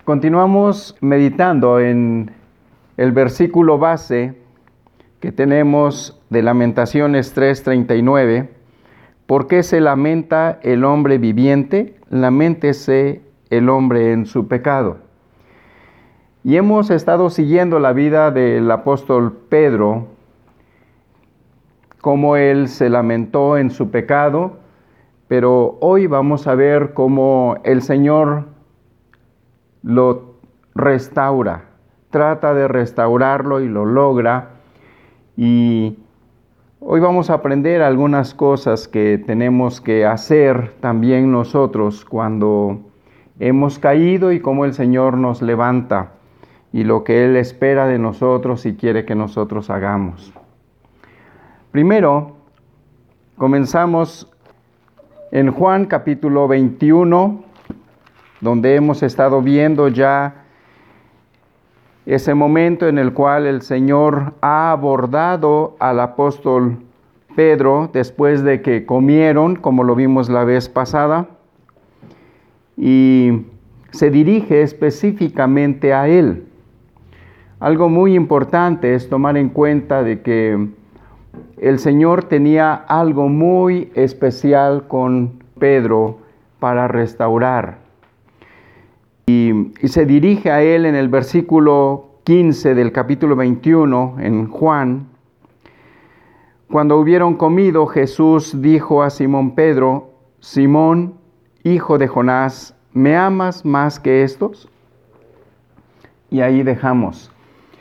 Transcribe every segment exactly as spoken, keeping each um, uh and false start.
Continuamos meditando en el versículo base que tenemos de Lamentaciones tres treinta y nueve. ¿Por qué se lamenta el hombre viviente? Laméntese el hombre en su pecado. Y hemos estado siguiendo la vida del apóstol Pedro, cómo él se lamentó en su pecado, pero hoy vamos a ver cómo el Señor lo restaura, trata de restaurarlo y lo logra. Y hoy vamos a aprender algunas cosas que tenemos que hacer también nosotros cuando hemos caído y cómo el Señor nos levanta y lo que Él espera de nosotros y quiere que nosotros hagamos. Primero, comenzamos en Juan capítulo veintiuno, donde hemos estado viendo ya ese momento en el cual el Señor ha abordado al apóstol Pedro después de que comieron, como lo vimos la vez pasada, y se dirige específicamente a él. Algo muy importante es tomar en cuenta de que el Señor tenía algo muy especial con Pedro para restaurar. Y, y se dirige a él en el versículo quince del capítulo veintiuno en Juan. Cuando hubieron comido, Jesús dijo a Simón Pedro: Simón, hijo de Jonás, ¿me amas más que estos? Y ahí dejamos.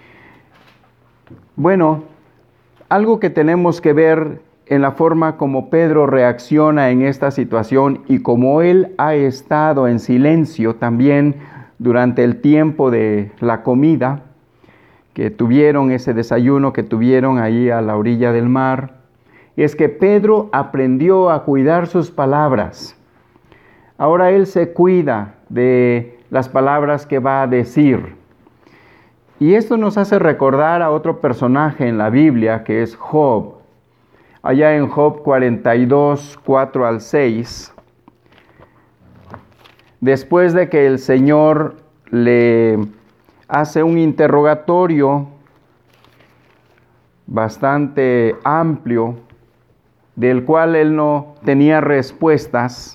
Bueno, algo que tenemos que ver en la forma como Pedro reacciona en esta situación y como él ha estado en silencio también durante el tiempo de la comida que tuvieron, ese desayuno que tuvieron ahí a la orilla del mar, es que Pedro aprendió a cuidar sus palabras. Ahora él se cuida de las palabras que va a decir. Y esto nos hace recordar a otro personaje en la Biblia que es Job. Allá en Job cuarenta y dos, cuatro al seis, después de que el Señor le hace un interrogatorio bastante amplio, del cual él no tenía respuestas,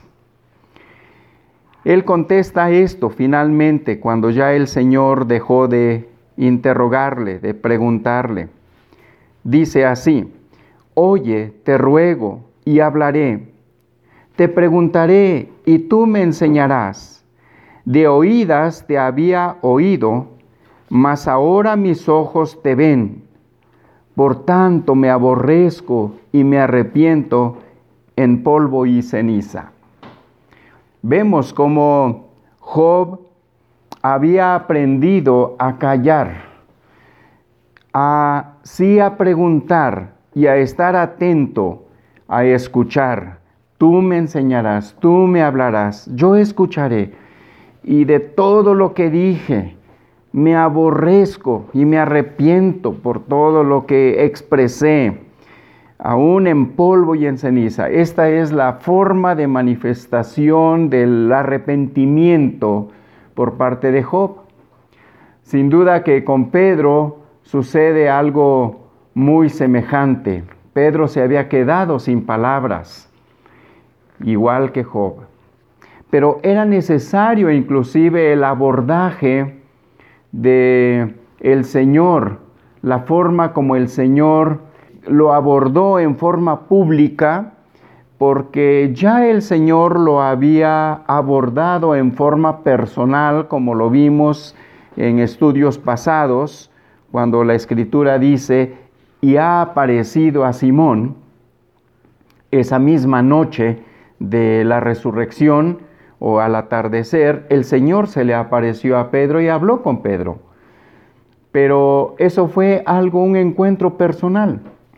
él contesta esto finalmente cuando ya el Señor dejó de interrogarle, de preguntarle. Dice así: Oye, te ruego, y hablaré. Te preguntaré, y tú me enseñarás. De oídas te había oído, mas ahora mis ojos te ven. Por tanto me aborrezco y me arrepiento en polvo y ceniza. Vemos cómo Job había aprendido a callar, a sí a preguntar, y a estar atento, a escuchar. Tú me enseñarás, tú me hablarás, yo escucharé. Y de todo lo que dije, me aborrezco y me arrepiento por todo lo que expresé, aún en polvo y en ceniza. Esta es la forma de manifestación del arrepentimiento por parte de Job. Sin duda que con Pedro sucede algo muy semejante. Pedro se había quedado sin palabras, igual que Job. Pero era necesario inclusive el abordaje de el Señor, la forma como el Señor lo abordó en forma pública, porque ya el Señor lo había abordado en forma personal, como lo vimos en estudios pasados, cuando la Escritura dice: y ha aparecido a Simón esa misma noche de la resurrección, o al atardecer, el Señor se le apareció a Pedro y habló con Pedro. Pero eso fue algo, un encuentro personal.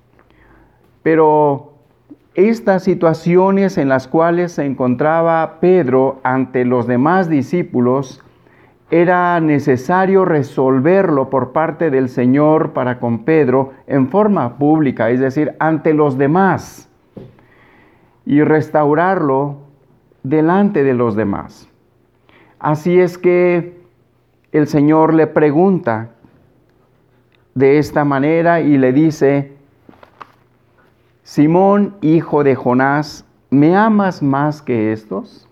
Pero estas situaciones en las cuales se encontraba Pedro ante los demás discípulos, era necesario resolverlo por parte del Señor para con Pedro en forma pública, es decir, ante los demás, y restaurarlo delante de los demás. Así es que el Señor le pregunta de esta manera y le dice: Simón, hijo de Jonás, ¿me amas más que estos?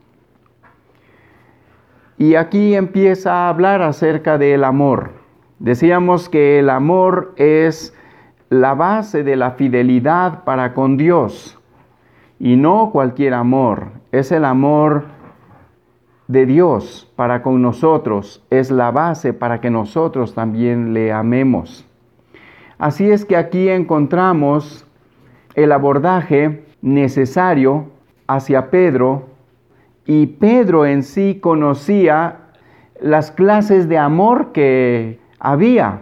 Y aquí empieza a hablar acerca del amor. Decíamos que el amor es la base de la fidelidad para con Dios. Y no cualquier amor, es el amor de Dios para con nosotros, es la base para que nosotros también le amemos. Así es que aquí encontramos el abordaje necesario hacia Pedro, y Pedro en sí conocía las clases de amor que había.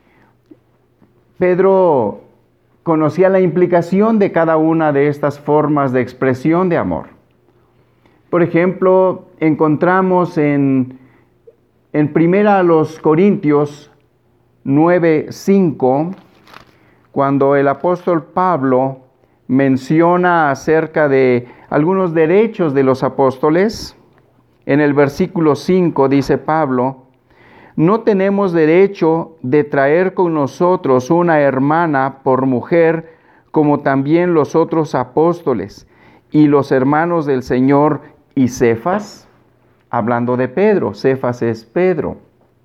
Pedro conocía la implicación de cada una de estas formas de expresión de amor. Por ejemplo, encontramos en, en Primera a los Corintios nueve cinco, cuando el apóstol Pablo menciona acerca de algunos derechos de los apóstoles. En el versículo cinco dice Pablo: no tenemos derecho de traer con nosotros una hermana por mujer, como también los otros apóstoles y los hermanos del Señor y Cefas, hablando de Pedro. Cefas es Pedro.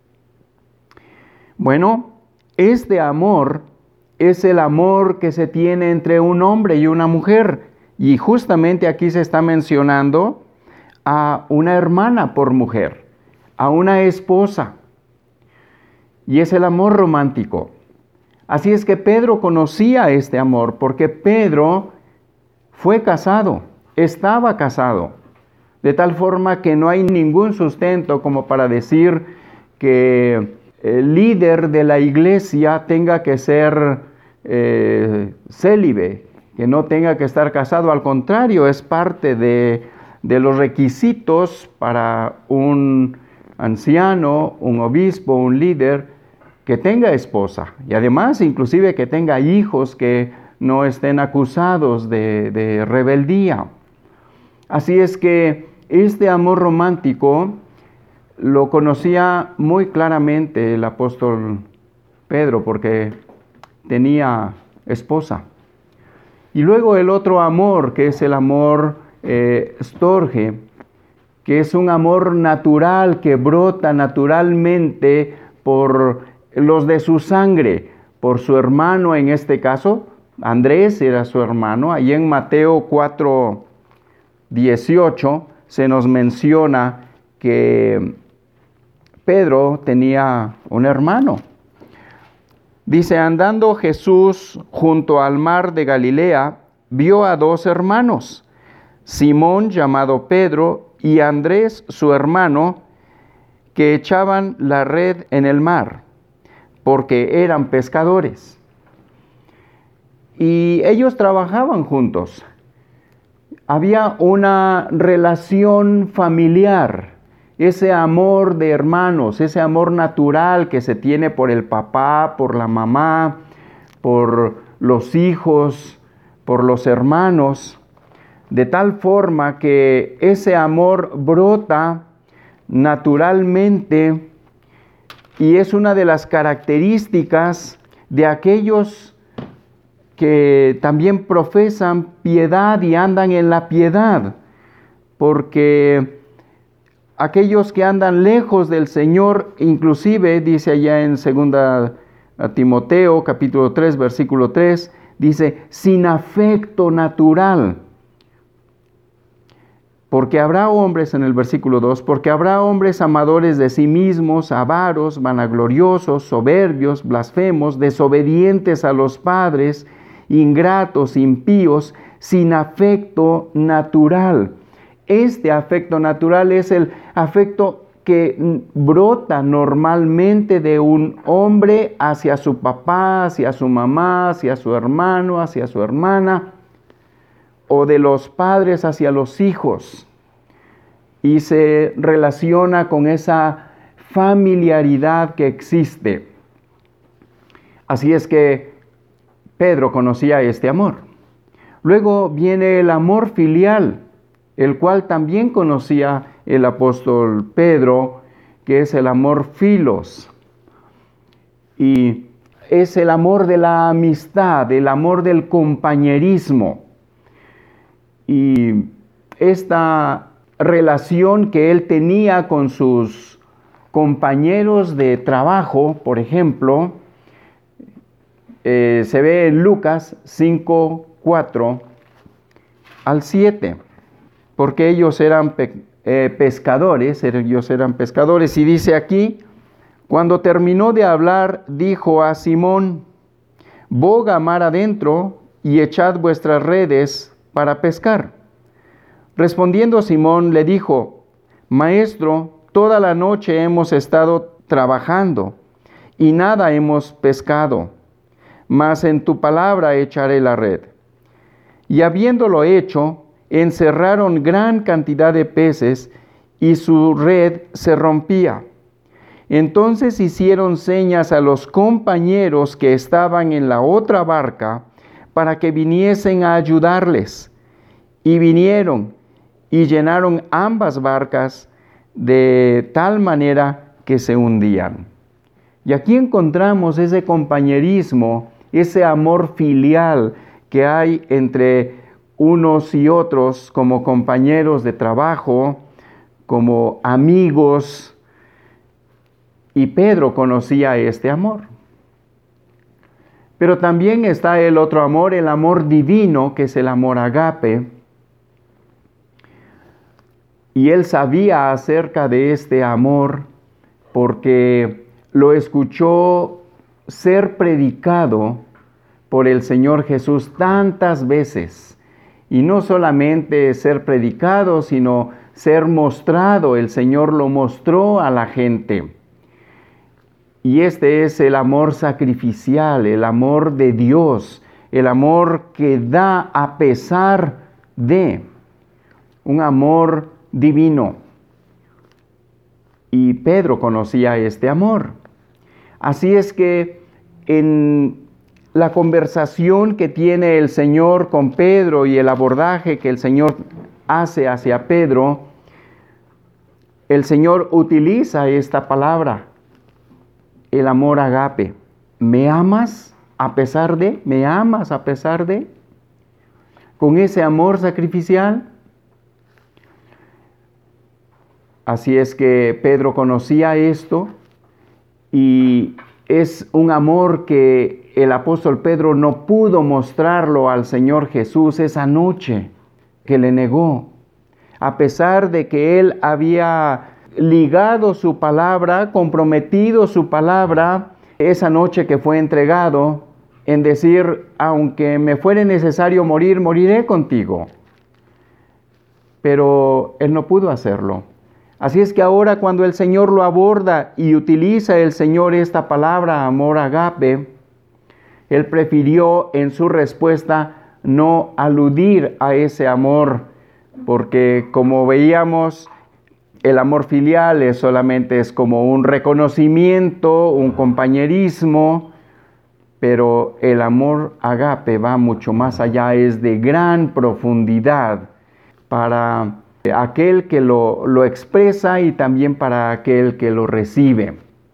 Bueno, este amor es el amor que se tiene entre un hombre y una mujer. Y justamente aquí se está mencionando a una hermana por mujer, a una esposa. Y es el amor romántico. Así es que Pedro conocía este amor, porque Pedro fue casado, estaba casado. De tal forma que no hay ningún sustento como para decir que el líder de la iglesia tenga que ser eh, célibe, que no tenga que estar casado. Al contrario, es parte de, de los requisitos para un anciano, un obispo, un líder, que tenga esposa. Y además, inclusive, que tenga hijos que no estén acusados de, de rebeldía. Así es que este amor romántico lo conocía muy claramente el apóstol Pedro, porque tenía esposa. Y luego el otro amor, que es el amor eh, storge, que es un amor natural que brota naturalmente por los de su sangre, por su hermano en este caso. Andrés era su hermano. Allí en Mateo cuatro dieciocho se nos menciona que Pedro tenía un hermano. Dice: andando Jesús junto al mar de Galilea, vio a dos hermanos, Simón llamado Pedro y Andrés su hermano, que echaban la red en el mar, porque eran pescadores. Y ellos trabajaban juntos. Había una relación familiar. Ese amor de hermanos, ese amor natural que se tiene por el papá, por la mamá, por los hijos, por los hermanos, de tal forma que ese amor brota naturalmente y es una de las características de aquellos que también profesan piedad y andan en la piedad, porque aquellos que andan lejos del Señor, inclusive dice allá en segunda Timoteo capítulo tres versículo tres, dice: sin afecto natural. Porque habrá hombres, en el versículo dos, porque habrá hombres amadores de sí mismos, avaros, vanagloriosos, soberbios, blasfemos, desobedientes a los padres, ingratos, impíos, sin afecto natural. Este afecto natural es el afecto que brota normalmente de un hombre hacia su papá, hacia su mamá, hacia su hermano, hacia su hermana, o de los padres hacia los hijos, y se relaciona con esa familiaridad que existe. Así es que Pedro conocía este amor. Luego viene el amor filial, el cual también conocía el apóstol Pedro, que es el amor filos. Y es el amor de la amistad, el amor del compañerismo. Y esta relación que él tenía con sus compañeros de trabajo, por ejemplo, eh, se ve en Lucas cinco, cuatro al siete, porque ellos eran pe- eh, pescadores, ellos eran pescadores, y dice aquí: cuando terminó de hablar, dijo a Simón: boga mar adentro y echad vuestras redes para pescar. Respondiendo Simón le dijo: Maestro, toda la noche hemos estado trabajando y nada hemos pescado, mas en tu palabra echaré la red. Y habiéndolo hecho, encerraron gran cantidad de peces y su red se rompía. Entonces hicieron señas a los compañeros que estaban en la otra barca para que viniesen a ayudarles. Y vinieron y llenaron ambas barcas de tal manera que se hundían. Y aquí encontramos ese compañerismo, ese amor filial que hay entre unos y otros como compañeros de trabajo, como amigos. Y Pedro conocía este amor. Pero también está el otro amor, el amor divino, que es el amor agape. Y él sabía acerca de este amor porque lo escuchó ser predicado por el Señor Jesús tantas veces. Y no solamente ser predicado, sino ser mostrado. El Señor lo mostró a la gente. Y este es el amor sacrificial, el amor de Dios, el amor que da a pesar de, un amor divino. Y Pedro conocía este amor. Así es que en la conversación que tiene el Señor con Pedro y el abordaje que el Señor hace hacia Pedro, el Señor utiliza esta palabra, el amor agape. ¿Me amas a pesar de? ¿Me amas a pesar de? Con ese amor sacrificial. Así es que Pedro conocía esto y es un amor que el apóstol Pedro no pudo mostrarlo al Señor Jesús esa noche que le negó. A pesar de que él había ligado su palabra, comprometido su palabra, esa noche que fue entregado, en decir: aunque me fuere necesario morir, moriré contigo. Pero él no pudo hacerlo. Así es que ahora, cuando el Señor lo aborda y utiliza el Señor esta palabra, amor agape, él prefirió en su respuesta no aludir a ese amor, porque como veíamos, el amor filial es solamente es como un reconocimiento, un compañerismo, pero el amor agape va mucho más allá, es de gran profundidad para aquel que lo, lo expresa y también para aquel que lo recibe.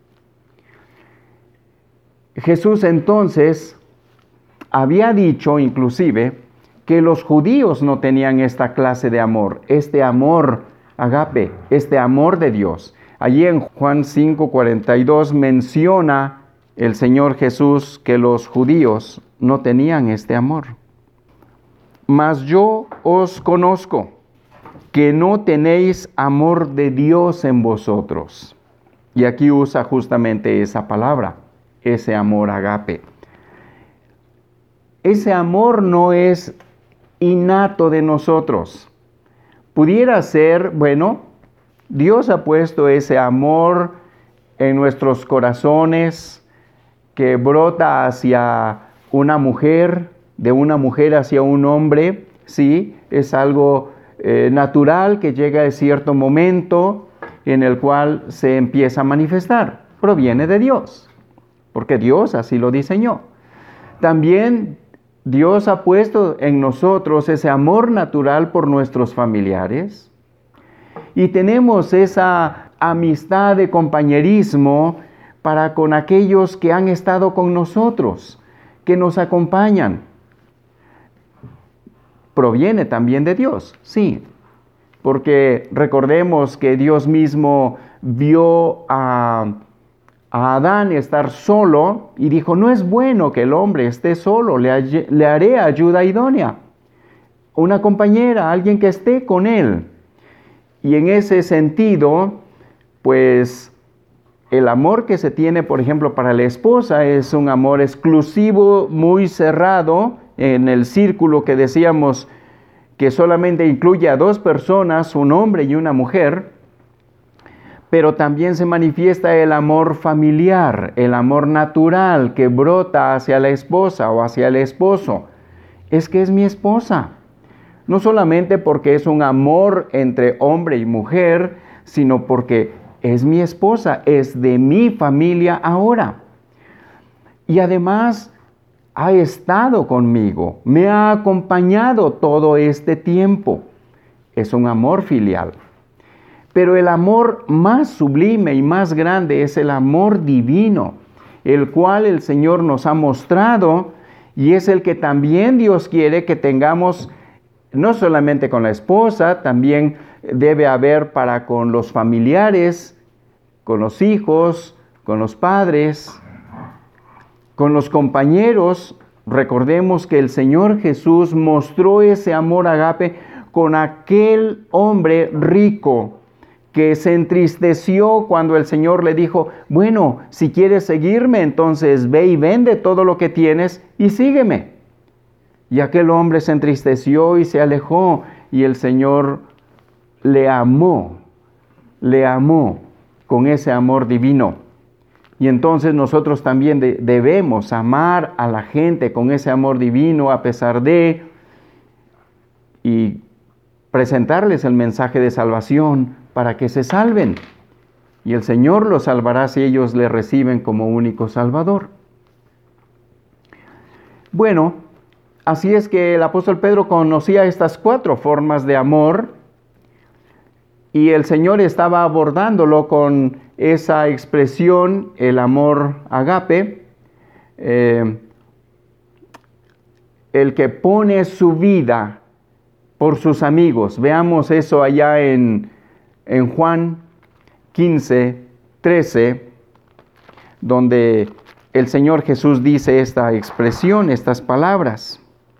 Jesús entonces había dicho inclusive que los judíos no tenían esta clase de amor, este amor agape, este amor de Dios. Allí en Juan cinco cuarenta y dos menciona el Señor Jesús que los judíos no tenían este amor. Mas yo os conozco, que no tenéis amor de Dios en vosotros. Y aquí usa justamente esa palabra, ese amor agape. Ese amor no es innato de nosotros. Pudiera ser, bueno, Dios ha puesto ese amor en nuestros corazones que brota hacia una mujer, de una mujer hacia un hombre, sí, es algo eh, natural que llega a cierto momento en el cual se empieza a manifestar. Proviene de Dios, porque Dios así lo diseñó. También Dios ha puesto en nosotros ese amor natural por nuestros familiares y tenemos esa amistad, de compañerismo para con aquellos que han estado con nosotros, que nos acompañan. Proviene también de Dios, sí, porque recordemos que Dios mismo vio a, a Adán estar solo y dijo, no es bueno que el hombre esté solo, le, le haré ayuda idónea, una compañera, alguien que esté con él. Y en ese sentido, pues el amor que se tiene, por ejemplo, para la esposa es un amor exclusivo, muy cerrado, en el círculo que decíamos que solamente incluye a dos personas, un hombre y una mujer, pero también se manifiesta el amor familiar, el amor natural que brota hacia la esposa o hacia el esposo. Es que es mi esposa. No solamente porque es un amor entre hombre y mujer, sino porque es mi esposa, es de mi familia ahora. Y además ha estado conmigo, me ha acompañado todo este tiempo. Es un amor filial. Pero el amor más sublime y más grande es el amor divino, el cual el Señor nos ha mostrado y es el que también Dios quiere que tengamos, no solamente con la esposa, también debe haber para con los familiares, con los hijos, con los padres, con los compañeros. Recordemos que el Señor Jesús mostró ese amor agape con aquel hombre rico que se entristeció cuando el Señor le dijo, bueno, si quieres seguirme, entonces ve y vende todo lo que tienes y sígueme. Y aquel hombre se entristeció y se alejó, y el Señor le amó, le amó con ese amor divino. Y entonces nosotros también de, debemos amar a la gente con ese amor divino a pesar de, y presentarles el mensaje de salvación para que se salven. Y el Señor los salvará si ellos le reciben como único Salvador. Bueno, así es que el apóstol Pedro conocía estas cuatro formas de amor y el Señor estaba abordándolo con esa expresión, el amor agape, eh, el que pone su vida por sus amigos. Veamos eso allá en, en Juan quince, trece, donde el Señor Jesús dice esta expresión, estas palabras.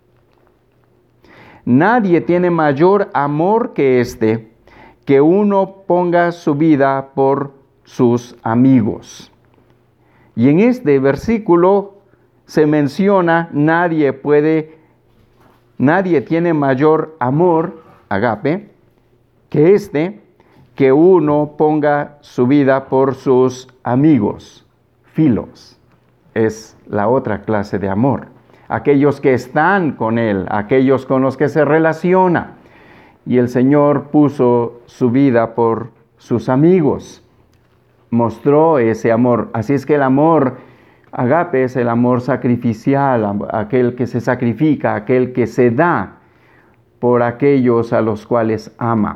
Nadie tiene mayor amor que este, que uno ponga su vida por sus amigos. Y en este versículo se menciona, nadie puede, nadie tiene mayor amor, agape, que este, que uno ponga su vida por sus amigos. Filos es la otra clase de amor. Aquellos que están con él, aquellos con los que se relaciona. Y el Señor puso su vida por sus amigos. Mostró ese amor. Así es que el amor agape es el amor sacrificial, aquel que se sacrifica, aquel que se da por aquellos a los cuales ama.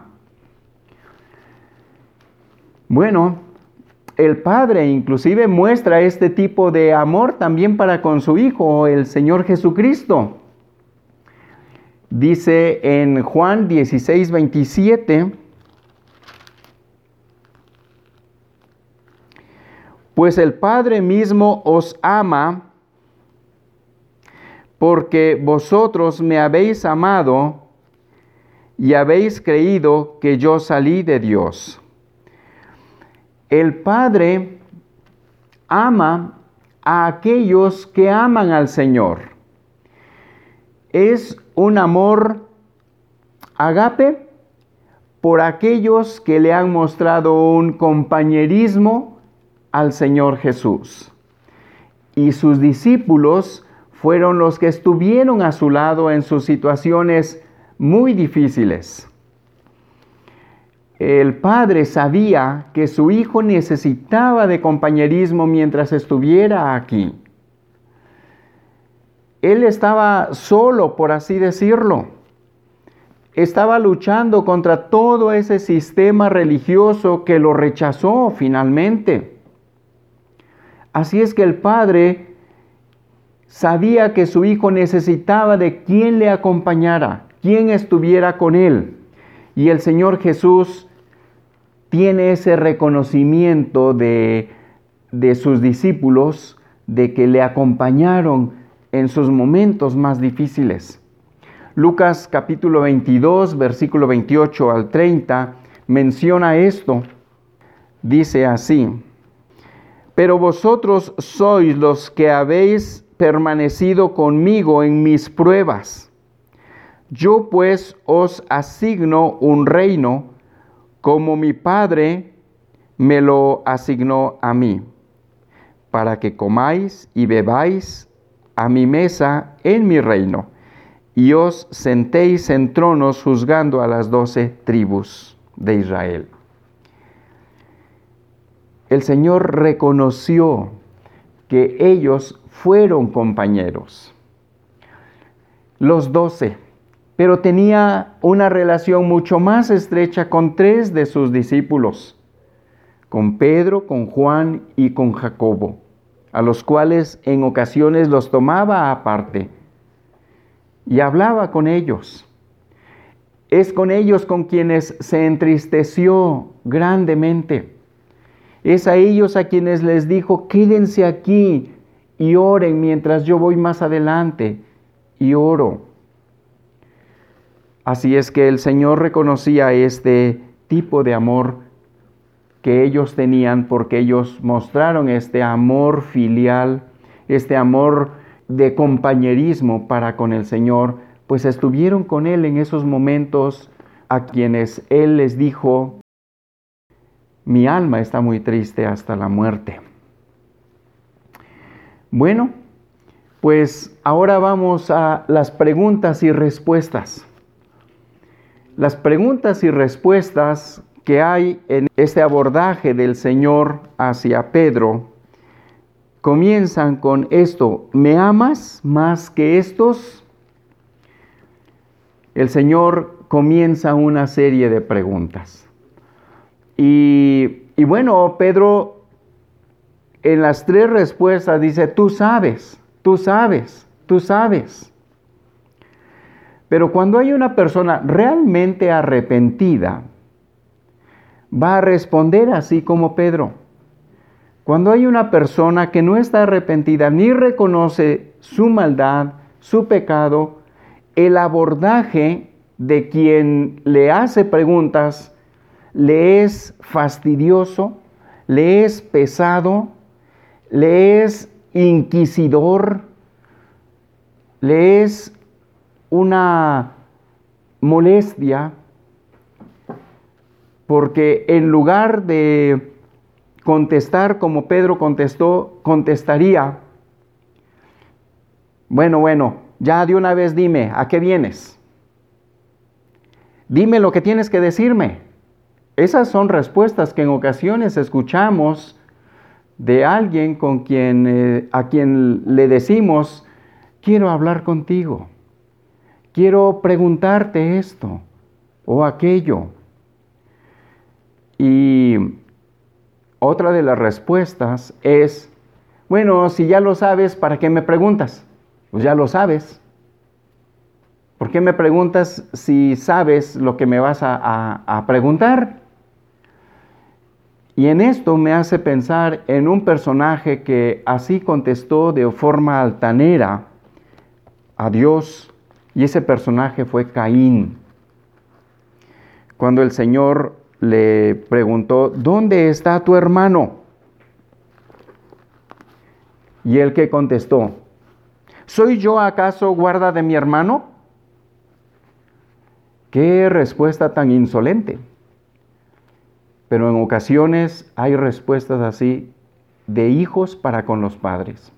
Bueno, el Padre inclusive muestra este tipo de amor también para con su Hijo, el Señor Jesucristo. Dice en Juan dieciséis, veintisiete, pues el Padre mismo os ama porque vosotros me habéis amado y habéis creído que yo salí de Dios. El Padre ama a aquellos que aman al Señor. Es un amor agape por aquellos que le han mostrado un compañerismo al Señor Jesús. Y sus discípulos fueron los que estuvieron a su lado en sus situaciones muy difíciles. El Padre sabía que su Hijo necesitaba de compañerismo mientras estuviera aquí. Él estaba solo, por así decirlo. estaba luchando contra todo ese sistema religioso que lo rechazó finalmente. Así es que el padre sabía que su hijo necesitaba de quien le acompañara, quien estuviera con él. Y el Señor Jesús tiene ese reconocimiento de, de sus discípulos, de que le acompañaron en sus momentos más difíciles. Lucas capítulo veintidós, versículo veintiocho al treinta, menciona esto. Dice así: pero vosotros sois los que habéis permanecido conmigo en mis pruebas. Yo pues os asigno un reino, como mi Padre me lo asignó a mí, para que comáis y bebáis a mi mesa en mi reino, y os sentéis en tronos juzgando a las doce tribus de Israel. El Señor reconoció que ellos fueron compañeros, los doce, pero tenía una relación mucho más estrecha con tres de sus discípulos, con Pedro, con Juan y con Jacobo, a los cuales en ocasiones los tomaba aparte y hablaba con ellos. Es con ellos con quienes se entristeció grandemente. Es a ellos a quienes les dijo: quédense aquí y oren mientras yo voy más adelante y oro. Así es que el Señor reconocía este tipo de amor que ellos tenían, porque ellos mostraron este amor filial, este amor de compañerismo para con el Señor, pues estuvieron con Él en esos momentos a quienes Él les dijo: mi alma está muy triste hasta la muerte. Bueno, pues ahora vamos a las preguntas y respuestas. Las preguntas y respuestas que hay en este abordaje del Señor hacia Pedro comienzan con esto: ¿me amas más que estos? El Señor comienza una serie de preguntas. Y, y bueno, Pedro en las tres respuestas dice: tú sabes, tú sabes, tú sabes. Pero cuando hay una persona realmente arrepentida, va a responder así como Pedro. Cuando hay una persona que no está arrepentida ni reconoce su maldad, su pecado, el abordaje de quien le hace preguntas le es fastidioso, le es pesado, le es inquisidor, le es una molestia, porque en lugar de contestar como Pedro contestó, contestaría: bueno, bueno, ya de una vez dime, ¿a qué vienes? Dime lo que tienes que decirme. Esas son respuestas que en ocasiones escuchamos de alguien con quien, eh, a quien le decimos: quiero hablar contigo, quiero preguntarte esto o aquello. Y otra de las respuestas es: bueno, si ya lo sabes, ¿para qué me preguntas? Pues ya lo sabes. ¿Por qué me preguntas si sabes lo que me vas a, a, a preguntar? Y en esto me hace pensar en un personaje que así contestó de forma altanera a Dios, y ese personaje fue Caín. Cuando el Señor le preguntó: ¿dónde está tu hermano? Y él que contestó: ¿soy yo acaso guarda de mi hermano? ¡Qué respuesta tan insolente! Pero en ocasiones hay respuestas así de hijos para con los padres.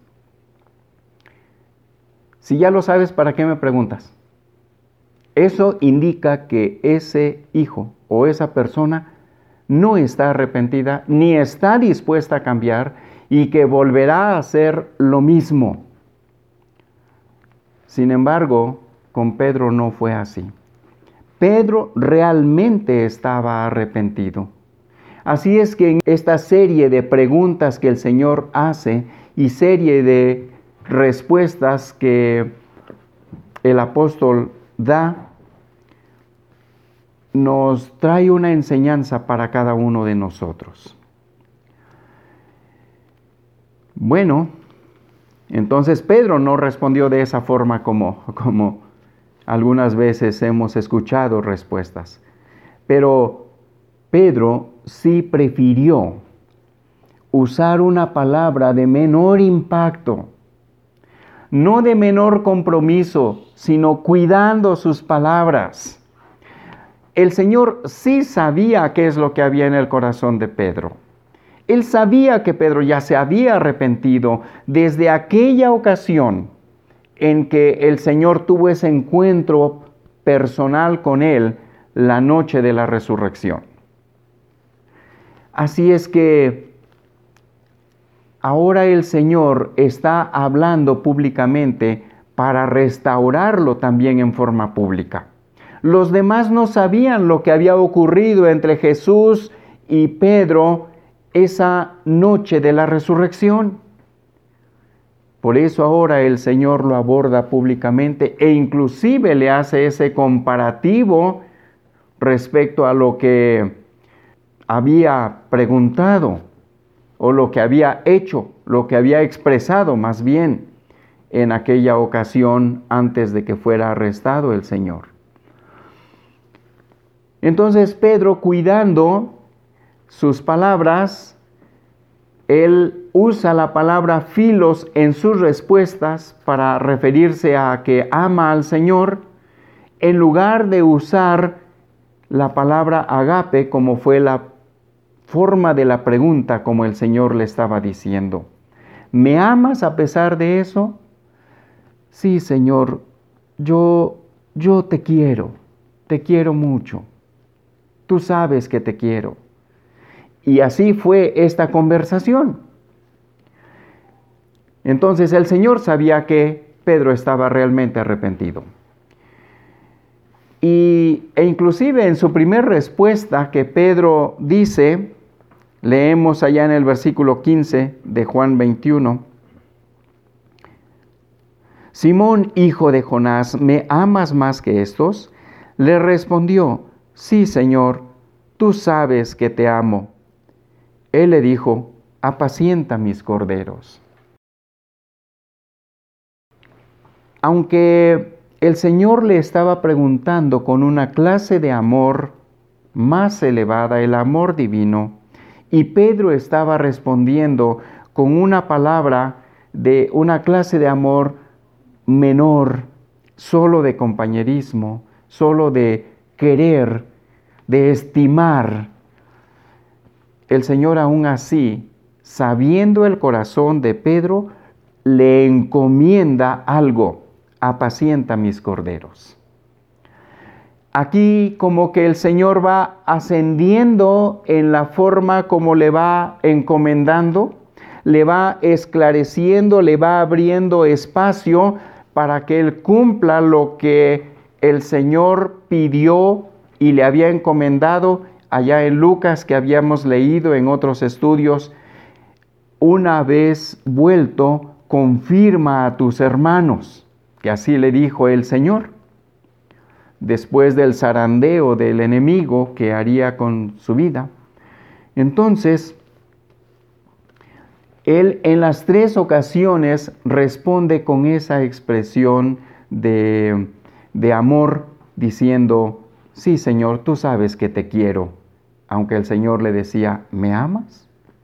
Si ya lo sabes, ¿para qué me preguntas? Eso indica que ese hijo o esa persona no está arrepentida ni está dispuesta a cambiar y que volverá a hacer lo mismo. Sin embargo, con Pedro no fue así. Pedro realmente estaba arrepentido. Así es que en esta serie de preguntas que el Señor hace y serie de respuestas que el apóstol da, nos trae una enseñanza para cada uno de nosotros. Bueno, entonces Pedro no respondió de esa forma como, como algunas veces hemos escuchado respuestas. Pero Pedro sí prefirió usar una palabra de menor impacto, no de menor compromiso, sino cuidando sus palabras. El Señor sí sabía qué es lo que había en el corazón de Pedro. Él sabía que Pedro ya se había arrepentido desde aquella ocasión en que el Señor tuvo ese encuentro personal con él la noche de la resurrección. Así es que ahora el Señor está hablando públicamente para restaurarlo también en forma pública. Los demás no sabían lo que había ocurrido entre Jesús y Pedro esa noche de la resurrección. Por eso ahora el Señor lo aborda públicamente e inclusive le hace ese comparativo respecto a lo que había preguntado o lo que había hecho, lo que había expresado más bien en aquella ocasión antes de que fuera arrestado el Señor. Entonces Pedro, cuidando sus palabras, él usa la palabra filos en sus respuestas para referirse a que ama al Señor, en lugar de usar la palabra agape como fue la forma de la pregunta, como el Señor le estaba diciendo. ¿Me amas a pesar de eso? Sí, Señor, yo, yo te quiero, te quiero mucho. Tú sabes que te quiero. Y así fue esta conversación. Entonces el Señor sabía que Pedro estaba realmente arrepentido. Y, e inclusive en su primera respuesta que Pedro dice, leemos allá en el versículo quince de Juan veintiuno, Simón, hijo de Jonás, ¿me amas más que estos? Le respondió, sí, Señor, tú sabes que te amo. Él le dijo, apacienta mis corderos. Aunque el Señor le estaba preguntando con una clase de amor más elevada, el amor divino, y Pedro estaba respondiendo con una palabra de una clase de amor menor, solo de compañerismo, solo de querer, de estimar. El Señor aún así, sabiendo el corazón de Pedro, le encomienda algo, apacienta mis corderos. Aquí como que el Señor va ascendiendo en la forma como le va encomendando, le va esclareciendo, le va abriendo espacio para que Él cumpla lo que el Señor pidió y le había encomendado allá en Lucas, que habíamos leído en otros estudios. Una vez vuelto, confirma a tus hermanos, que así le dijo el Señor, después del zarandeo del enemigo que haría con su vida. Entonces, Él en las tres ocasiones responde con esa expresión de, de amor, diciendo, sí, Señor, tú sabes que te quiero. Aunque el Señor le decía, ¿me amas?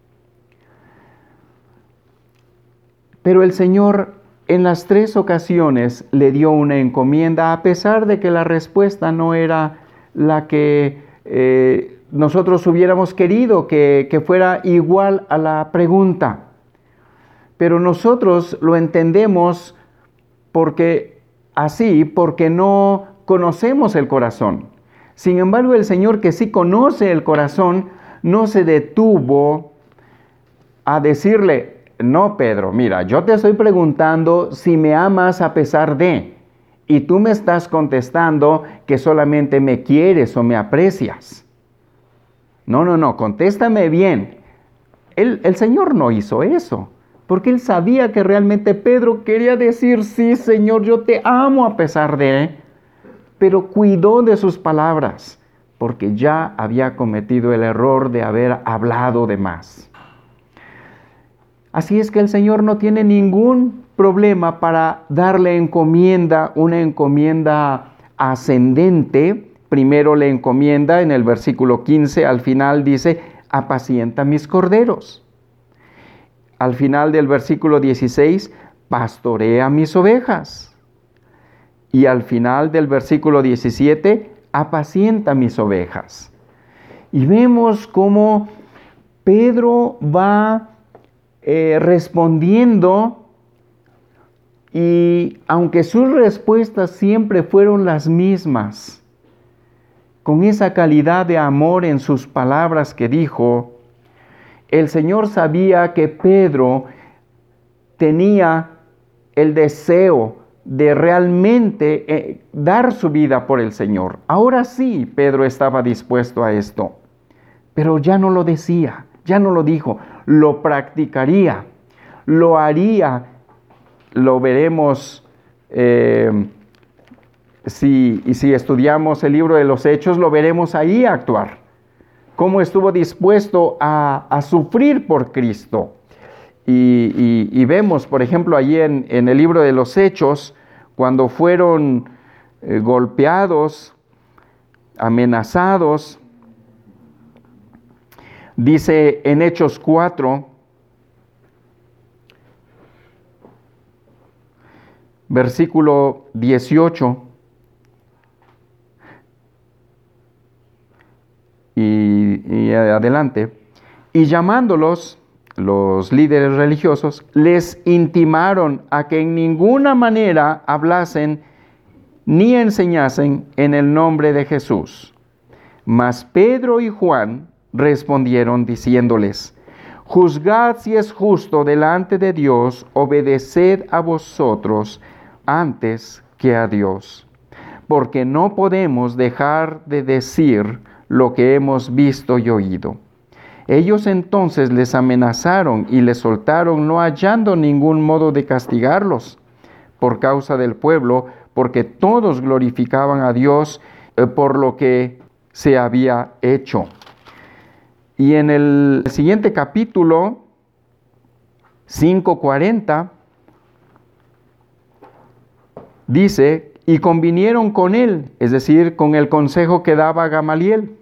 Pero el Señor en las tres ocasiones le dio una encomienda, a pesar de que la respuesta no era la que eh, nosotros hubiéramos querido, que, que fuera igual a la pregunta. Pero nosotros lo entendemos porque así, porque no conocemos el corazón. Sin embargo, el Señor, que sí conoce el corazón, no se detuvo a decirle, no, Pedro, mira, yo te estoy preguntando si me amas a pesar de. Y tú me estás contestando que solamente me quieres o me aprecias. No, no, no, contéstame bien. El, el Señor no hizo eso, porque Él sabía que realmente Pedro quería decir, sí, Señor, yo te amo a pesar de, pero cuidó de sus palabras, porque ya había cometido el error de haber hablado de más. Así es que el Señor no tiene ningún problema para darle encomienda, una encomienda ascendente. Primero le encomienda en el versículo quince, al final dice, apacienta mis corderos. Al final del versículo dieciséis, pastorea mis ovejas. Y al final del versículo diecisiete, apacienta mis ovejas. Y vemos cómo Pedro va eh, respondiendo, y aunque sus respuestas siempre fueron las mismas, con esa calidad de amor en sus palabras que dijo, el Señor sabía que Pedro tenía el deseo de realmente eh, dar su vida por el Señor. Ahora sí, Pedro estaba dispuesto a esto, pero ya no lo decía, ya no lo dijo, lo practicaría, lo haría, lo veremos eh, si, y si estudiamos el libro de los Hechos, lo veremos ahí actuar, cómo estuvo dispuesto a, a sufrir por Cristo. Y, y, y vemos, por ejemplo, allí en, en el libro de los Hechos, cuando fueron eh, golpeados, amenazados, dice en Hechos cuatro, versículo dieciocho, y, y adelante, y llamándolos, los líderes religiosos, les intimaron a que en ninguna manera hablasen ni enseñasen en el nombre de Jesús. Mas Pedro y Juan respondieron diciéndoles, juzgad si es justo delante de Dios obedeced a vosotros antes que a Dios, porque no podemos dejar de decir lo que hemos visto y oído. Ellos entonces les amenazaron y les soltaron, no hallando ningún modo de castigarlos por causa del pueblo, porque todos glorificaban a Dios eh, por lo que se había hecho. Y en el siguiente capítulo, cinco cuarenta, dice, y convinieron con él, es decir, con el consejo que daba Gamaliel,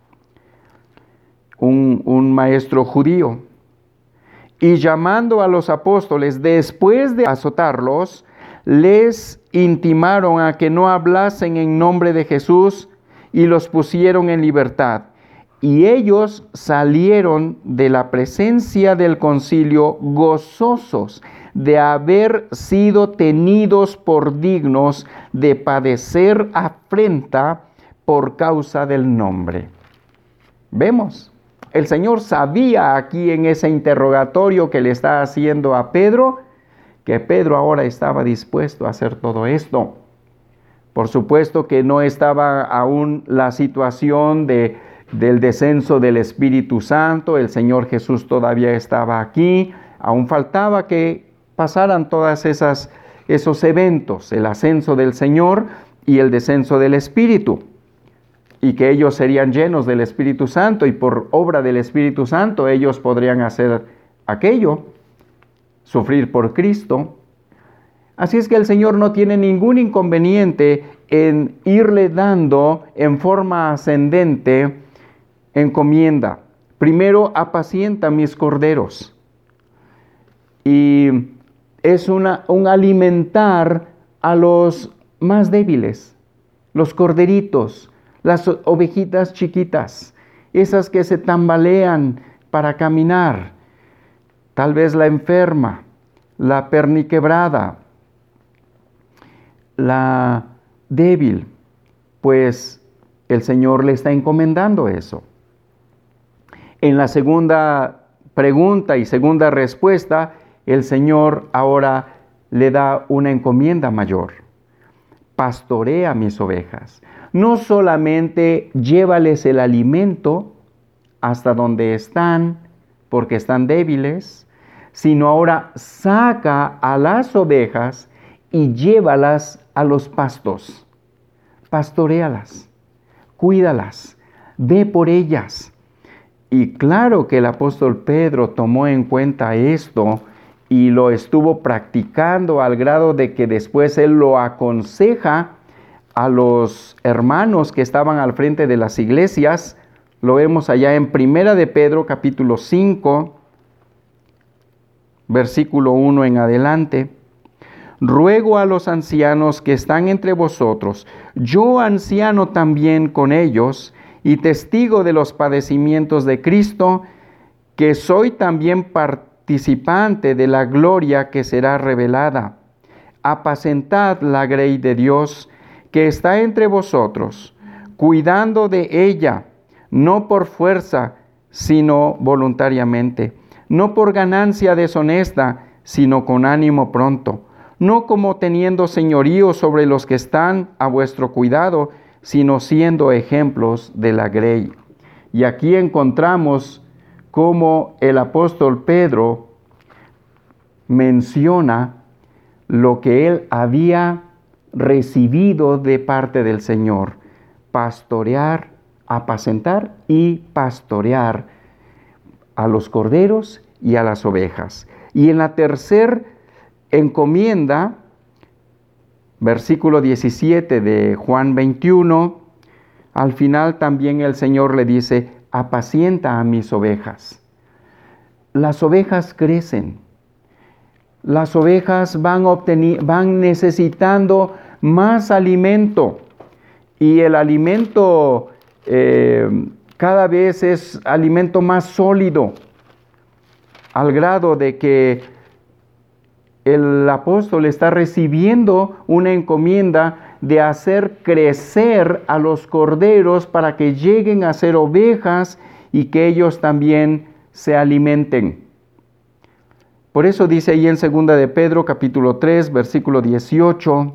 Un, un maestro judío, y llamando a los apóstoles, después de azotarlos, les intimaron a que no hablasen en nombre de Jesús y los pusieron en libertad. Y ellos salieron de la presencia del concilio gozosos de haber sido tenidos por dignos de padecer afrenta por causa del nombre. Vemos. El Señor sabía aquí en ese interrogatorio que le está haciendo a Pedro, que Pedro ahora estaba dispuesto a hacer todo esto. Por supuesto que no estaba aún la situación de, del descenso del Espíritu Santo, el Señor Jesús todavía estaba aquí, aún faltaba que pasaran todas esas, esos eventos, el ascenso del Señor y el descenso del Espíritu. Y que ellos serían llenos del Espíritu Santo y por obra del Espíritu Santo ellos podrían hacer aquello, sufrir por Cristo. Así es que el Señor no tiene ningún inconveniente en irle dando en forma ascendente encomienda. Primero, apacienta mis corderos. Y es una, un alimentar a los más débiles, los corderitos, las ovejitas chiquitas, esas que se tambalean para caminar, tal vez la enferma, la perniquebrada, la débil, pues el Señor le está encomendando eso. En la segunda pregunta y segunda respuesta, el Señor ahora le da una encomienda mayor. pastorea mis ovejas. No solamente llévales el alimento hasta donde están, porque están débiles, sino ahora saca a las ovejas y llévalas a los pastos. Pastoréalas, cuídalas, ve por ellas. Y claro que el apóstol Pedro tomó en cuenta esto y lo estuvo practicando al grado de que después él lo aconseja a los hermanos que estaban al frente de las iglesias. Lo vemos allá en Primera de Pedro, capítulo cinco, versículo uno en adelante. Ruego a los ancianos que están entre vosotros, yo anciano también con ellos, y testigo de los padecimientos de Cristo, que soy también participante de la gloria que será revelada. Apacentad la grey de Dios, que está entre vosotros, cuidando de ella, no por fuerza, sino voluntariamente, no por ganancia deshonesta, sino con ánimo pronto, no como teniendo señorío sobre los que están a vuestro cuidado, sino siendo ejemplos de la grey. Y aquí encontramos cómo el apóstol Pedro menciona lo que él había recibido de parte del Señor: pastorear, apacentar y pastorear a los corderos y a las ovejas. Y en la tercera encomienda, versículo diecisiete de Juan veintiuno, al final también el Señor le dice: apacienta a mis ovejas. Las ovejas crecen. Las ovejas van, obteni- van necesitando más alimento. Y el alimento eh, cada vez es alimento más sólido, al grado de que el apóstol está recibiendo una encomienda de hacer crecer a los corderos para que lleguen a ser ovejas y que ellos también se alimenten. Por eso dice ahí en segunda de Pedro, capítulo tres, versículo dieciocho,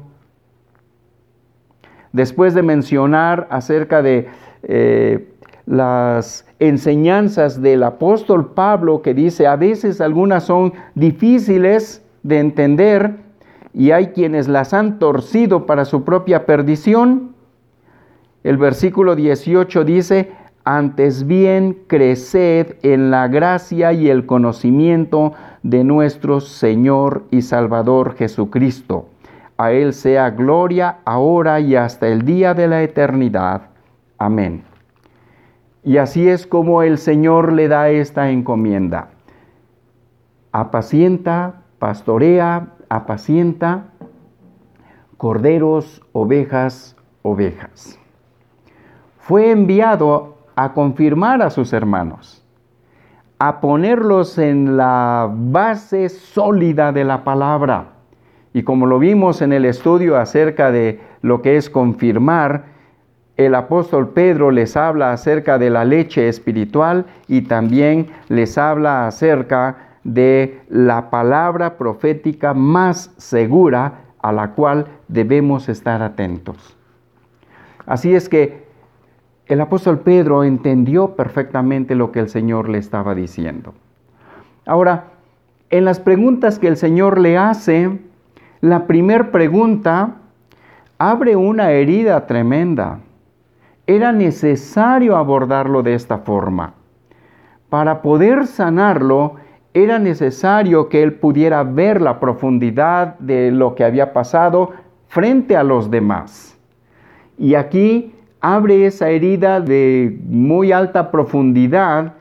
después de mencionar acerca de eh, las enseñanzas del apóstol Pablo, que dice, a veces algunas son difíciles de entender y hay quienes las han torcido para su propia perdición. El versículo dieciocho dice: antes bien creced en la gracia y el conocimiento de nuestro Señor y Salvador Jesucristo. A Él sea gloria ahora y hasta el día de la eternidad. Amén. Y así es como el Señor le da esta encomienda: apacienta, pastorea, apacienta, corderos, ovejas, ovejas. Fue enviado a confirmar a sus hermanos, a ponerlos en la base sólida de la palabra. Y como lo vimos en el estudio acerca de lo que es confirmar, el apóstol Pedro les habla acerca de la leche espiritual y también les habla acerca de la palabra profética más segura a la cual debemos estar atentos. Así es que el apóstol Pedro entendió perfectamente lo que el Señor le estaba diciendo. Ahora, en las preguntas que el Señor le hace, la primera pregunta abre una herida tremenda. Era necesario abordarlo de esta forma. Para poder sanarlo, era necesario que él pudiera ver la profundidad de lo que había pasado frente a los demás. Y aquí abre esa herida de muy alta profundidad,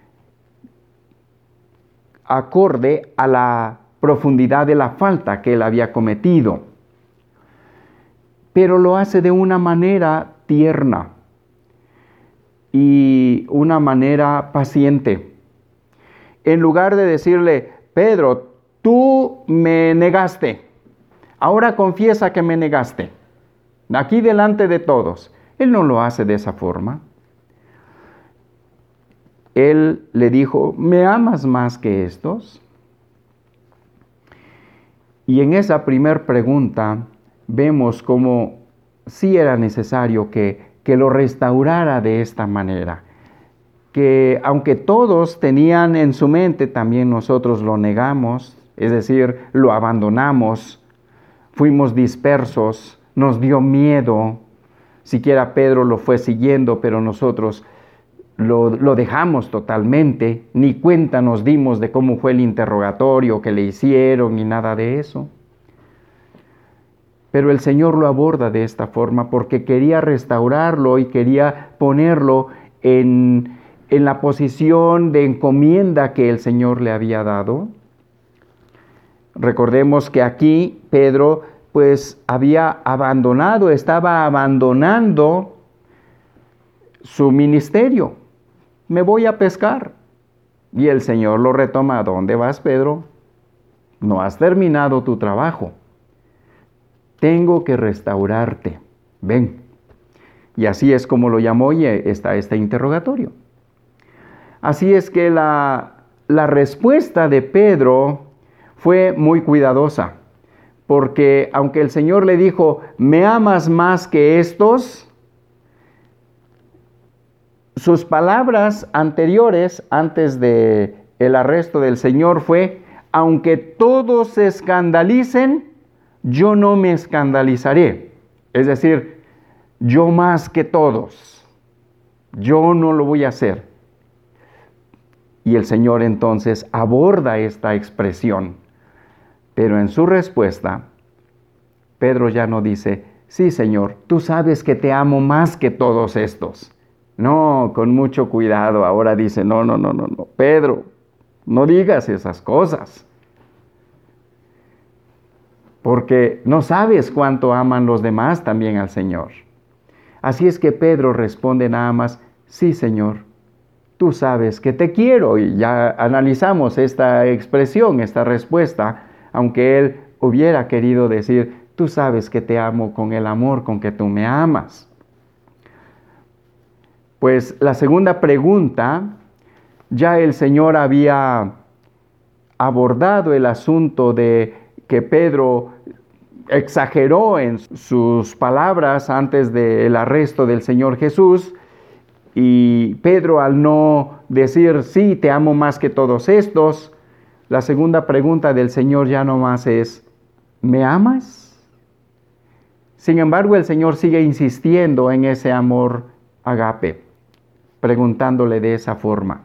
acorde a la profundidad de la falta que él había cometido. Pero lo hace de una manera tierna y una manera paciente. En lugar de decirle: Pedro, tú me negaste, ahora confiesa que me negaste, aquí delante de todos. Él no lo hace de esa forma. Él le dijo: ¿me amas más que estos? Y en esa primera pregunta, vemos cómo sí era necesario que, que lo restaurara de esta manera. Que aunque todos tenían en su mente, también nosotros lo negamos, es decir, lo abandonamos, fuimos dispersos, nos dio miedo, siquiera Pedro lo fue siguiendo, pero nosotros lo, lo dejamos totalmente, ni cuenta nos dimos de cómo fue el interrogatorio que le hicieron, ni nada de eso. Pero el Señor lo aborda de esta forma porque quería restaurarlo y quería ponerlo en, en la posición de encomienda que el Señor le había dado. Recordemos que aquí Pedro pues había abandonado, estaba abandonando su ministerio. Me voy a pescar. Y el Señor lo retoma. ¿A dónde vas, Pedro? No has terminado tu trabajo. Tengo que restaurarte. Ven. Y así es como lo llamó y está este interrogatorio. Así es que la, la respuesta de Pedro fue muy cuidadosa, porque aunque el Señor le dijo, ¿me amas más que estos? Sus palabras anteriores, antes de el arresto del Señor, fue, aunque todos se escandalicen, yo no me escandalizaré. Es decir, yo más que todos, yo no lo voy a hacer. Y el Señor entonces aborda esta expresión. Pero en su respuesta, Pedro ya no dice, sí, Señor, tú sabes que te amo más que todos estos. No, con mucho cuidado. Ahora dice, no, no, no, no, no. Pedro, no digas esas cosas. Porque no sabes cuánto aman los demás también al Señor. Así es que Pedro responde nada más, sí, Señor, tú sabes que te quiero. Y ya analizamos esta expresión, esta respuesta, aunque él hubiera querido decir, tú sabes que te amo con el amor con que tú me amas. Pues la segunda pregunta, ya el Señor había abordado el asunto de que Pedro exageró en sus palabras antes del arresto del Señor Jesús, y Pedro, al no decir, sí, te amo más que todos estos, la segunda pregunta del Señor ya no más es, ¿me amas? Sin embargo, el Señor sigue insistiendo en ese amor agape, preguntándole de esa forma.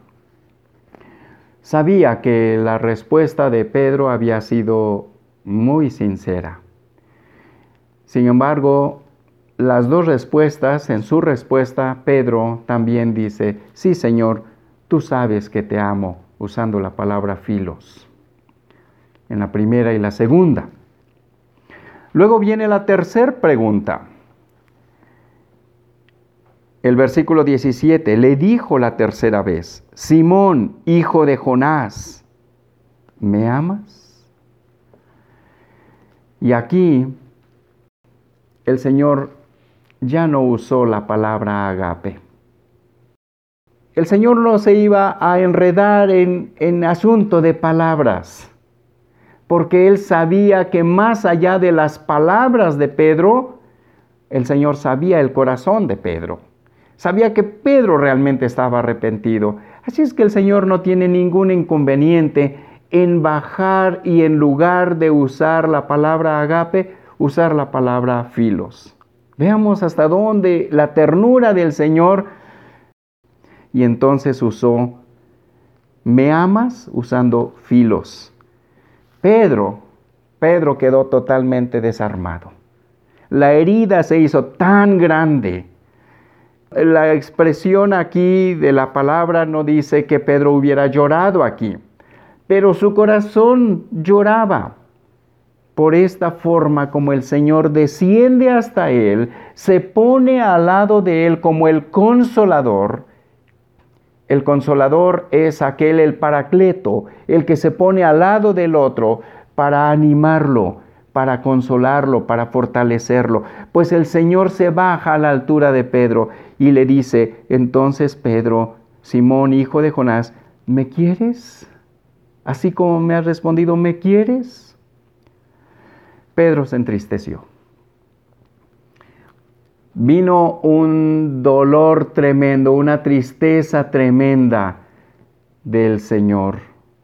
Sabía que la respuesta de Pedro había sido muy sincera. Sin embargo, las dos respuestas, en su respuesta, Pedro también dice, sí, Señor, tú sabes que te amo, usando la palabra filos, en la primera y la segunda. Luego viene la tercera pregunta. El versículo diecisiete, le dijo la tercera vez, Simón, hijo de Jonás, ¿me amas? Y aquí el Señor ya no usó la palabra agape. El Señor no se iba a enredar en, en asunto de palabras, porque Él sabía que más allá de las palabras de Pedro, el Señor sabía el corazón de Pedro. Sabía que Pedro realmente estaba arrepentido. Así es que el Señor no tiene ningún inconveniente en bajar y en lugar de usar la palabra agape, usar la palabra filos. Veamos hasta dónde la ternura del Señor. Y entonces usó, ¿me amas? Usando filos. Pedro, Pedro quedó totalmente desarmado. La herida se hizo tan grande. La expresión aquí de la palabra no dice que Pedro hubiera llorado aquí, pero su corazón lloraba por esta forma como el Señor desciende hasta él, se pone al lado de él como el consolador. El consolador es aquel, el paracleto, el que se pone al lado del otro para animarlo, para consolarlo, para fortalecerlo. Pues el Señor se baja a la altura de Pedro y le dice, entonces Pedro, Simón, hijo de Jonás, ¿me quieres? Así como me has respondido, ¿me quieres? Pedro se entristeció. vino un dolor tremendo, una tristeza tremenda del Señor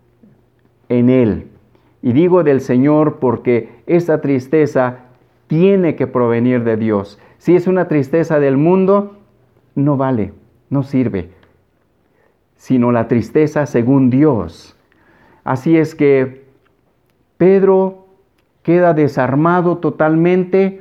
en él. Y digo del Señor porque esta tristeza tiene que provenir de Dios. Si es una tristeza del mundo, no vale, no sirve, sino la tristeza según Dios. Así es que Pedro queda desarmado totalmente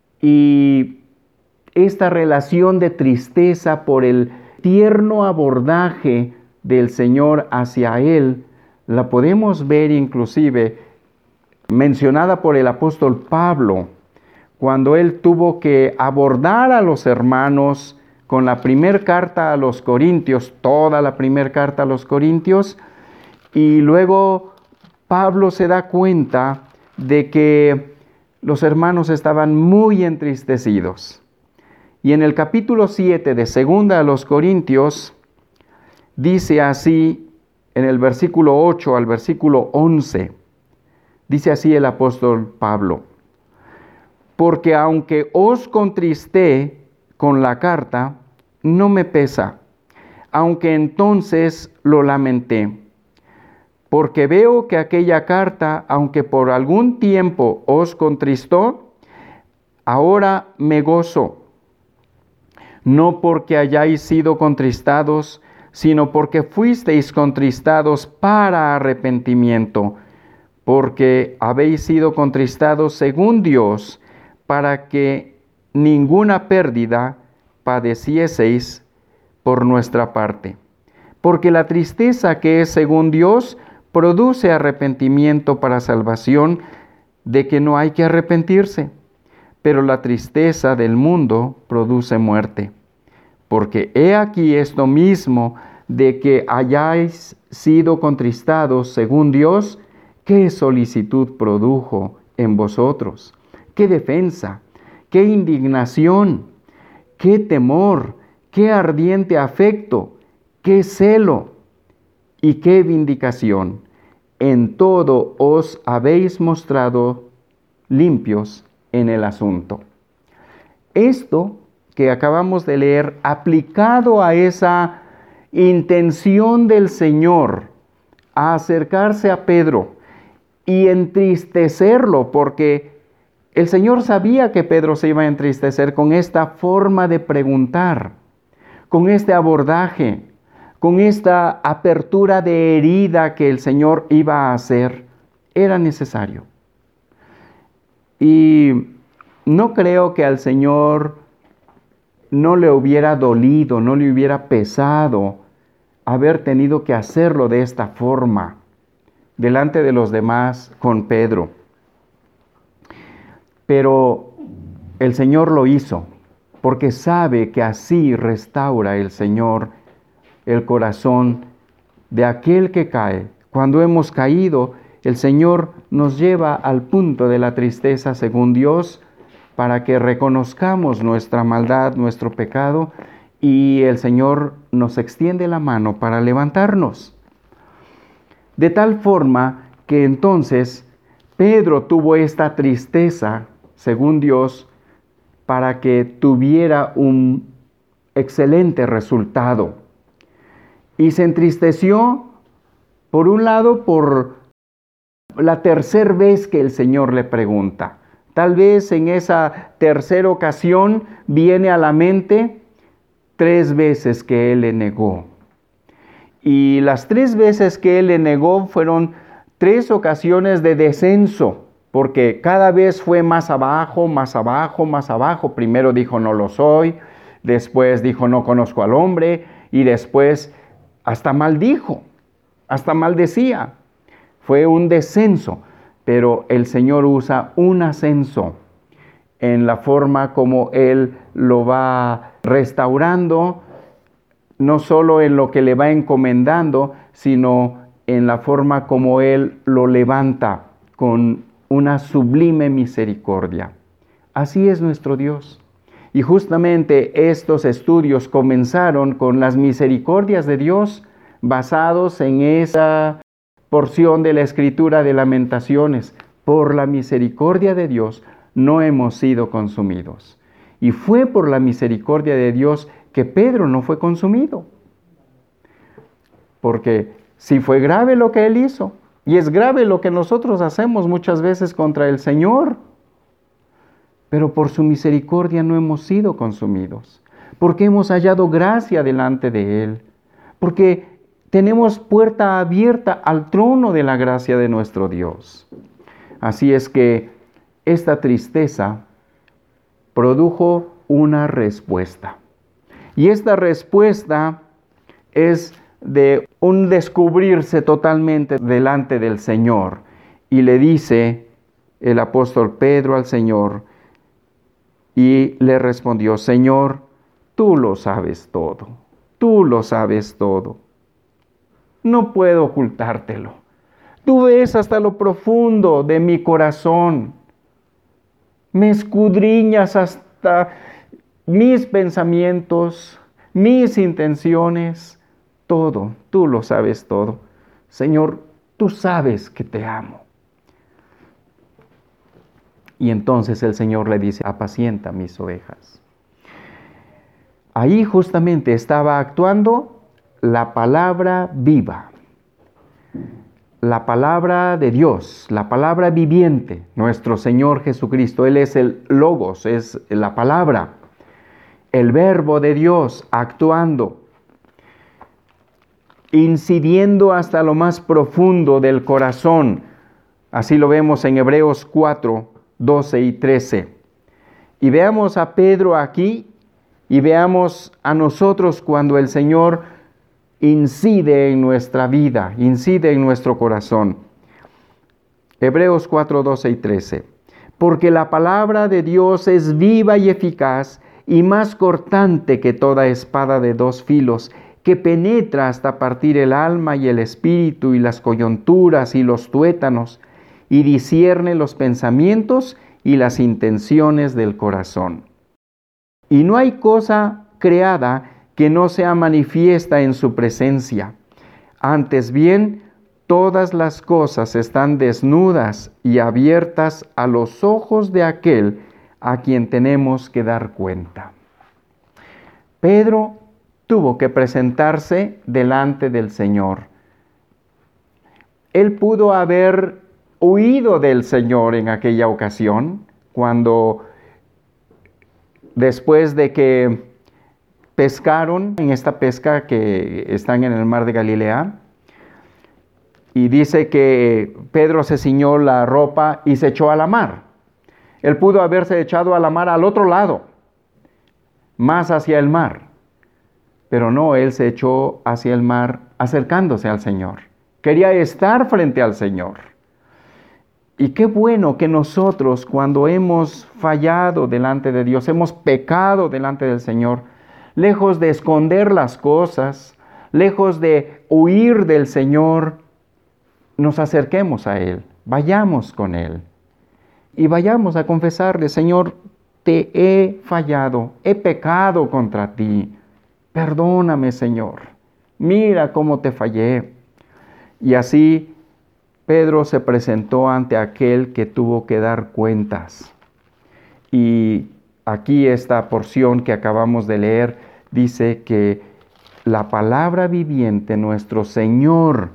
y esta relación de tristeza por el tierno abordaje del Señor hacia él, la podemos ver inclusive mencionada por el apóstol Pablo, cuando él tuvo que abordar a los hermanos con la primera carta a los Corintios, toda la primera carta a los Corintios, y luego Pablo se da cuenta de que los hermanos estaban muy entristecidos. Y en el capítulo siete de Segunda a los Corintios, dice así, en el versículo ocho al versículo once, dice así el apóstol Pablo: porque aunque os contristé con la carta, no me pesa, aunque entonces lo lamenté. Porque veo que aquella carta, aunque por algún tiempo os contristó, ahora me gozo, no porque hayáis sido contristados, sino porque fuisteis contristados para arrepentimiento, porque habéis sido contristados según Dios, para que ninguna pérdida padecieseis por nuestra parte. Porque la tristeza que es según Dios produce arrepentimiento para salvación, de que no hay que arrepentirse. Pero la tristeza del mundo produce muerte. Porque he aquí esto mismo, de que hayáis sido contristados según Dios, ¿qué solicitud produjo en vosotros? ¿Qué defensa? ¿Qué indignación? ¿Qué temor? ¿Qué ardiente afecto? ¿Qué celo? ¿Y qué vindicación? En todo os habéis mostrado limpios en el asunto. Esto que acabamos de leer, aplicado a esa intención del Señor a acercarse a Pedro y entristecerlo, porque el Señor sabía que Pedro se iba a entristecer con esta forma de preguntar, con este abordaje, con esta apertura de herida que el Señor iba a hacer. Era necesario. Y no creo que al Señor no le hubiera dolido, no le hubiera pesado haber tenido que hacerlo de esta forma, delante de los demás con Pedro. Pero el Señor lo hizo, porque sabe que así restaura el Señor el corazón de aquel que cae. Cuando hemos caído, el Señor nos lleva al punto de la tristeza según Dios, para que reconozcamos nuestra maldad, nuestro pecado, y el Señor nos extiende la mano para levantarnos. De tal forma que entonces Pedro tuvo esta tristeza, según Dios, para que tuviera un excelente resultado. Y se entristeció, por un lado, por la tercera vez que el Señor le pregunta. Tal vez en esa tercera ocasión viene a la mente tres veces que Él le negó. Y las tres veces que Él le negó fueron tres ocasiones de descenso, porque cada vez fue más abajo, más abajo, más abajo. Primero dijo no lo soy, después dijo no conozco al hombre, y después hasta maldijo, hasta maldecía. Fue un descenso, pero el Señor usa un ascenso en la forma como Él lo va restaurando, no solo en lo que le va encomendando, sino en la forma como Él lo levanta con una sublime misericordia. Así es nuestro Dios. Y justamente estos estudios comenzaron con las misericordias de Dios, basados en esa porción de la Escritura de Lamentaciones. Por la misericordia de Dios no hemos sido consumidos. Y fue por la misericordia de Dios que Pedro no fue consumido. Porque si fue grave lo que él hizo, y es grave lo que nosotros hacemos muchas veces contra el Señor, pero por su misericordia no hemos sido consumidos, porque hemos hallado gracia delante de Él, porque tenemos puerta abierta al trono de la gracia de nuestro Dios. Así es que esta tristeza produjo una respuesta. Y esta respuesta es de un descubrirse totalmente delante del Señor. Y le dice el apóstol Pedro al Señor, y le respondió: Señor, tú lo sabes todo, tú lo sabes todo. No puedo ocultártelo. Tú ves hasta lo profundo de mi corazón. Me escudriñas hasta mis pensamientos, mis intenciones, todo. Tú lo sabes todo. Señor, tú sabes que te amo. Y entonces el Señor le dice: apacienta mis ovejas. Ahí justamente estaba actuando la palabra viva, la palabra de Dios, la palabra viviente, nuestro Señor Jesucristo. Él es el Logos, es la palabra, el verbo de Dios actuando, incidiendo hasta lo más profundo del corazón. Así lo vemos en Hebreos cuatro, doce y trece. Y veamos a Pedro aquí y veamos a nosotros cuando el Señor incide en nuestra vida, incide en nuestro corazón. Hebreos cuatro, doce y trece. Porque la palabra de Dios es viva y eficaz y más cortante que toda espada de dos filos, que penetra hasta partir el alma y el espíritu y las coyunturas y los tuétanos, y discierne los pensamientos y las intenciones del corazón. Y no hay cosa creada que no sea manifiesta en su presencia. Antes bien, todas las cosas están desnudas y abiertas a los ojos de aquel a quien tenemos que dar cuenta. Pedro tuvo que presentarse delante del Señor. Él pudo haber huido del Señor en aquella ocasión, cuando después de que pescaron en esta pesca que están en el mar de Galilea, y dice que Pedro se ciñó la ropa y se echó a la mar. Él pudo haberse echado a la mar al otro lado, más hacia el mar, pero no, él se echó hacia el mar acercándose al Señor. Quería estar frente al Señor. Y qué bueno que nosotros, cuando hemos fallado delante de Dios, hemos pecado delante del Señor, lejos de esconder las cosas, lejos de huir del Señor, nos acerquemos a Él, vayamos con Él y vayamos a confesarle: Señor, te he fallado, he pecado contra ti, perdóname, Señor, mira cómo te fallé. Y así Pedro se presentó ante aquel que tuvo que dar cuentas. Y aquí esta porción que acabamos de leer dice que la palabra viviente, nuestro Señor,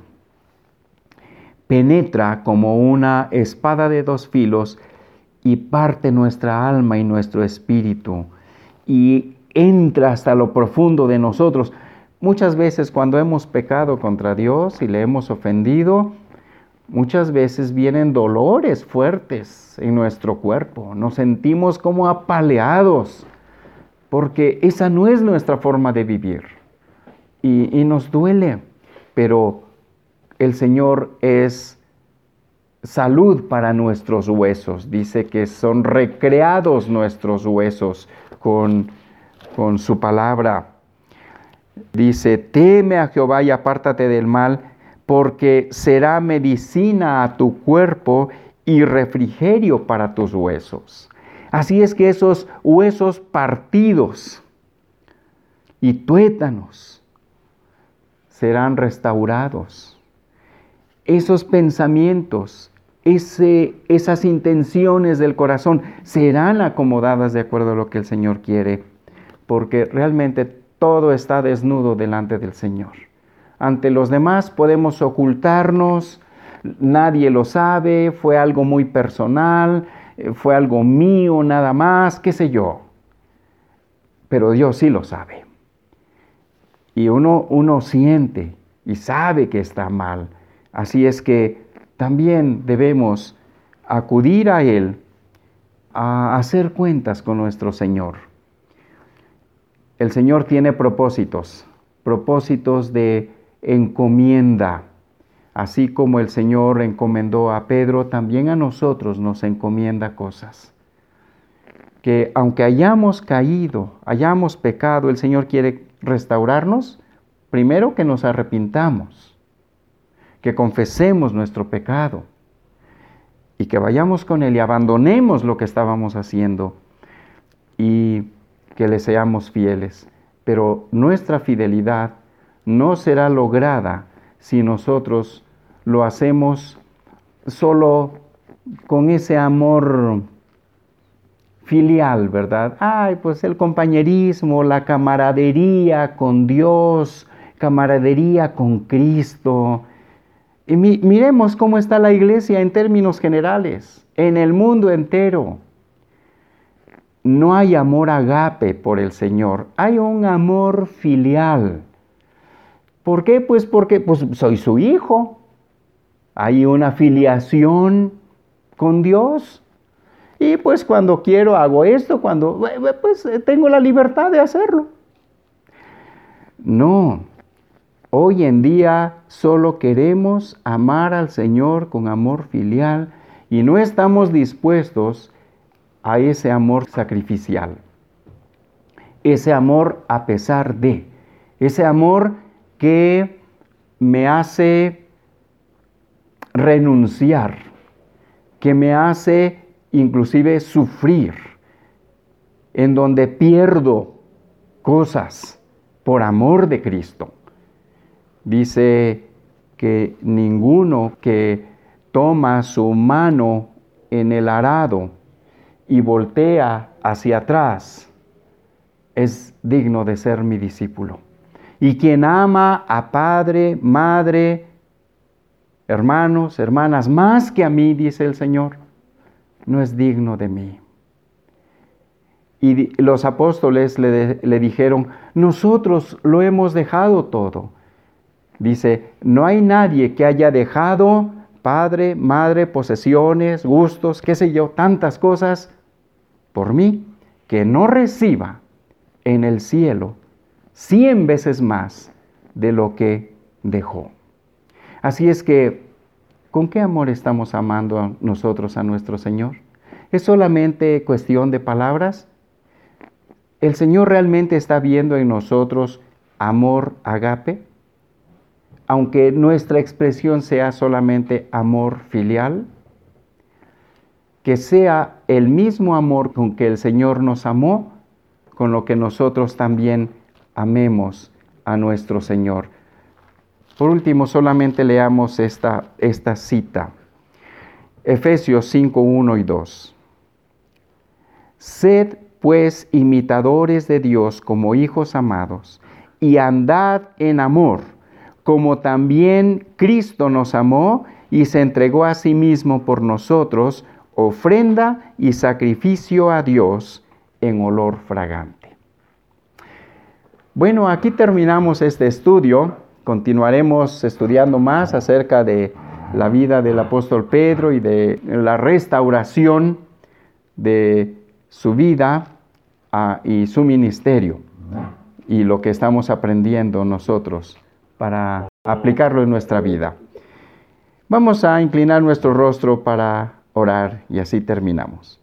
penetra como una espada de dos filos y parte nuestra alma y nuestro espíritu y entra hasta lo profundo de nosotros. Muchas veces cuando hemos pecado contra Dios y le hemos ofendido, muchas veces vienen dolores fuertes en nuestro cuerpo. Nos sentimos como apaleados, porque esa no es nuestra forma de vivir. Y, y nos duele, pero el Señor es salud para nuestros huesos. Dice que son recreados nuestros huesos con, con su palabra. Dice: teme a Jehová y apártate del mal, porque será medicina a tu cuerpo y refrigerio para tus huesos. Así es que esos huesos partidos y tuétanos serán restaurados. Esos pensamientos ese, esas intenciones del corazón serán acomodadas de acuerdo a lo que el Señor quiere, porque realmente todo está desnudo delante del Señor. Ante los demás podemos ocultarnos, nadie lo sabe, fue algo muy personal, fue algo mío nada más, qué sé yo. Pero Dios sí lo sabe. Y uno, uno siente y sabe que está mal. Así es que también debemos acudir a Él a hacer cuentas con nuestro Señor. El Señor tiene propósitos, propósitos de encomienda. Así como el Señor encomendó a Pedro, también a nosotros nos encomienda cosas. Que aunque hayamos caído, hayamos pecado, el Señor quiere restaurarnos. Primero que nos arrepintamos, que confesemos nuestro pecado y que vayamos con Él y abandonemos lo que estábamos haciendo y que le seamos fieles. Pero nuestra fidelidad no será lograda si nosotros lo hacemos solo con ese amor filial, ¿verdad? Ay, pues el compañerismo, la camaradería con Dios, camaradería con Cristo. Y mi, miremos cómo está la iglesia en términos generales, en el mundo entero. No hay amor agape por el Señor, hay un amor filial. ¿Por qué? Pues porque pues, soy su hijo. Hay una filiación con Dios. Y pues cuando quiero hago esto, cuando pues tengo la libertad de hacerlo. No, hoy en día solo queremos amar al Señor con amor filial y no estamos dispuestos a ese amor sacrificial. Ese amor a pesar de, ese amor que me hace renunciar, que me hace inclusive sufrir, en donde pierdo cosas por amor de Cristo. Dice que ninguno que toma su mano en el arado y voltea hacia atrás es digno de ser mi discípulo. Y quien ama a padre, madre, hermanos, hermanas, más que a mí, dice el Señor, no es digno de mí. Y los apóstoles le, de, le dijeron, nosotros lo hemos dejado todo. Dice, no hay nadie que haya dejado padre, madre, posesiones, gustos, qué sé yo, tantas cosas por mí, que no reciba en el cielo cien veces más de lo que dejó. Así es que, ¿con qué amor estamos amando a nosotros a nuestro Señor? ¿Es solamente cuestión de palabras? ¿El Señor realmente está viendo en nosotros amor agape? Aunque nuestra expresión sea solamente amor filial, que sea el mismo amor con que el Señor nos amó, con lo que nosotros también amemos a nuestro Señor. Por último, solamente leamos esta, esta cita. Efesios cinco, uno y dos. Sed pues imitadores de Dios como hijos amados, y andad en amor, como también Cristo nos amó y se entregó a sí mismo por nosotros, ofrenda y sacrificio a Dios en olor fragante. Bueno, aquí terminamos este estudio. Continuaremos estudiando más acerca de la vida del apóstol Pedro y de la restauración de su vida uh, y su ministerio y lo que estamos aprendiendo nosotros para aplicarlo en nuestra vida. Vamos a inclinar nuestro rostro para orar y así terminamos.